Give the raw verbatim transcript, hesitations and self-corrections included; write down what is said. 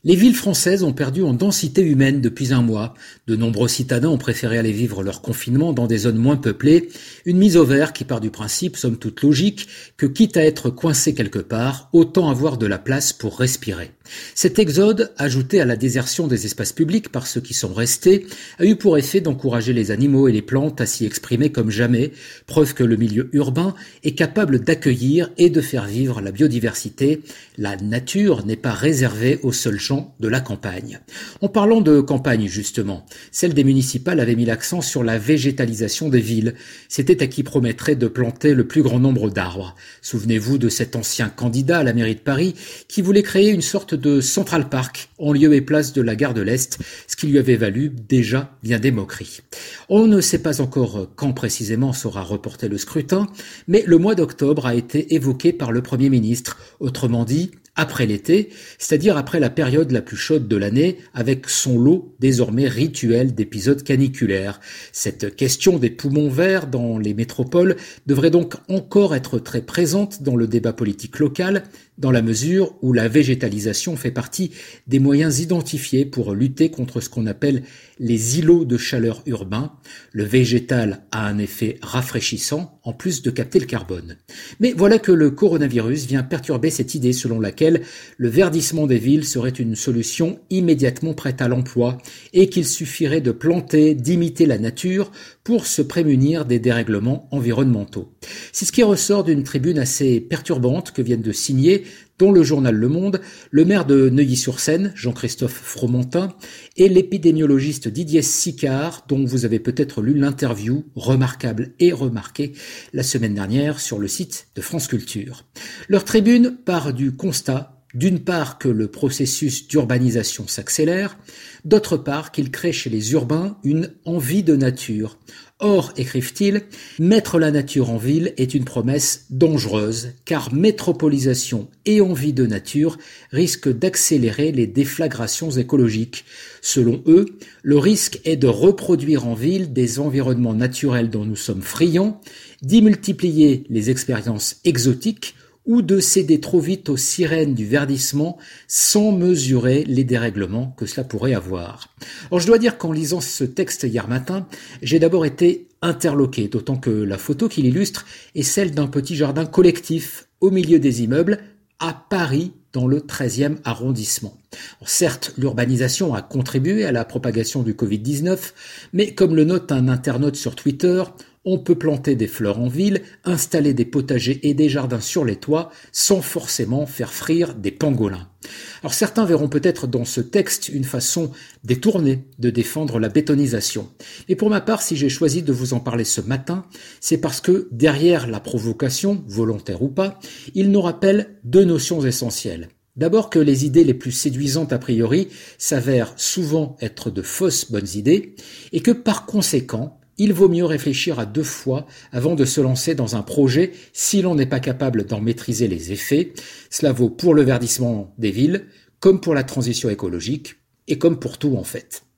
Les villes françaises ont perdu en densité humaine depuis un mois. De nombreux citadins ont préféré aller vivre leur confinement dans des zones moins peuplées, une mise au vert qui part du principe, somme toute logique, que quitte à être coincé quelque part, autant avoir de la place pour respirer. Cet exode, ajouté à la désertion des espaces publics par ceux qui sont restés, a eu pour effet d'encourager les animaux et les plantes à s'y exprimer comme jamais, preuve que le milieu urbain est capable d'accueillir et de faire vivre la biodiversité. La nature n'est pas réservée aux seuls champs de la campagne. En parlant de campagne justement, celle des municipales avait mis l'accent sur la végétalisation des villes. C'était à qui promettrait de planter le plus grand nombre d'arbres. Souvenez-vous de cet ancien candidat à la mairie de Paris qui voulait créer une sorte de Central Park en lieu et place de la gare de l'Est, ce qui lui avait valu déjà bien des moqueries. On ne sait pas encore quand précisément sera reporté le scrutin, mais le mois d'octobre a été évoqué par le Premier ministre, autrement dit, après l'été, c'est-à-dire après la période la plus chaude de l'année, avec son lot désormais rituel d'épisodes caniculaires. Cette question des poumons verts dans les métropoles devrait donc encore être très présente dans le débat politique local, dans la mesure où la végétalisation fait partie des moyens identifiés pour lutter contre ce qu'on appelle les îlots de chaleur urbains. Le végétal a un effet rafraîchissant, en plus de capter le carbone. Mais voilà que le coronavirus vient perturber cette idée selon laquelle le verdissement des villes serait une solution immédiatement prête à l'emploi et qu'il suffirait de planter, d'imiter la nature pour se prémunir des dérèglements environnementaux. C'est ce qui ressort d'une tribune assez perturbante que viennent de signer dans le journal Le Monde, le maire de Neuilly-sur-Seine, Jean-Christophe Fromentin, et l'épidémiologiste Didier Sicard, dont vous avez peut-être lu l'interview remarquable et remarquée la semaine dernière sur le site de France Culture. Leur tribune part du constat, d'une part que le processus d'urbanisation s'accélère, d'autre part qu'il crée chez les urbains une envie de nature. Or, écrivent-ils, mettre la nature en ville est une promesse dangereuse, car métropolisation et envie de nature risquent d'accélérer les déflagrations écologiques. Selon eux, le risque est de reproduire en ville des environnements naturels dont nous sommes friands, d'y multiplier les expériences exotiques, ou de céder trop vite aux sirènes du verdissement sans mesurer les dérèglements que cela pourrait avoir. Alors je dois dire qu'en lisant ce texte hier matin, j'ai d'abord été interloqué, d'autant que la photo qui l'illustre est celle d'un petit jardin collectif au milieu des immeubles à Paris, dans le treizième arrondissement. Alors certes, l'urbanisation a contribué à la propagation du covid dix-neuf, mais comme le note un internaute sur Twitter, on peut planter des fleurs en ville, installer des potagers et des jardins sur les toits, sans forcément faire frire des pangolins. Alors certains verront peut-être dans ce texte une façon détournée de défendre la bétonisation. Et pour ma part, si j'ai choisi de vous en parler ce matin, c'est parce que derrière la provocation, volontaire ou pas, il nous rappelle deux notions essentielles. D'abord que les idées les plus séduisantes a priori s'avèrent souvent être de fausses bonnes idées, et que par conséquent, il vaut mieux réfléchir à deux fois avant de se lancer dans un projet si l'on n'est pas capable d'en maîtriser les effets. Cela vaut pour le verdissement des villes, comme pour la transition écologique, et comme pour tout en fait.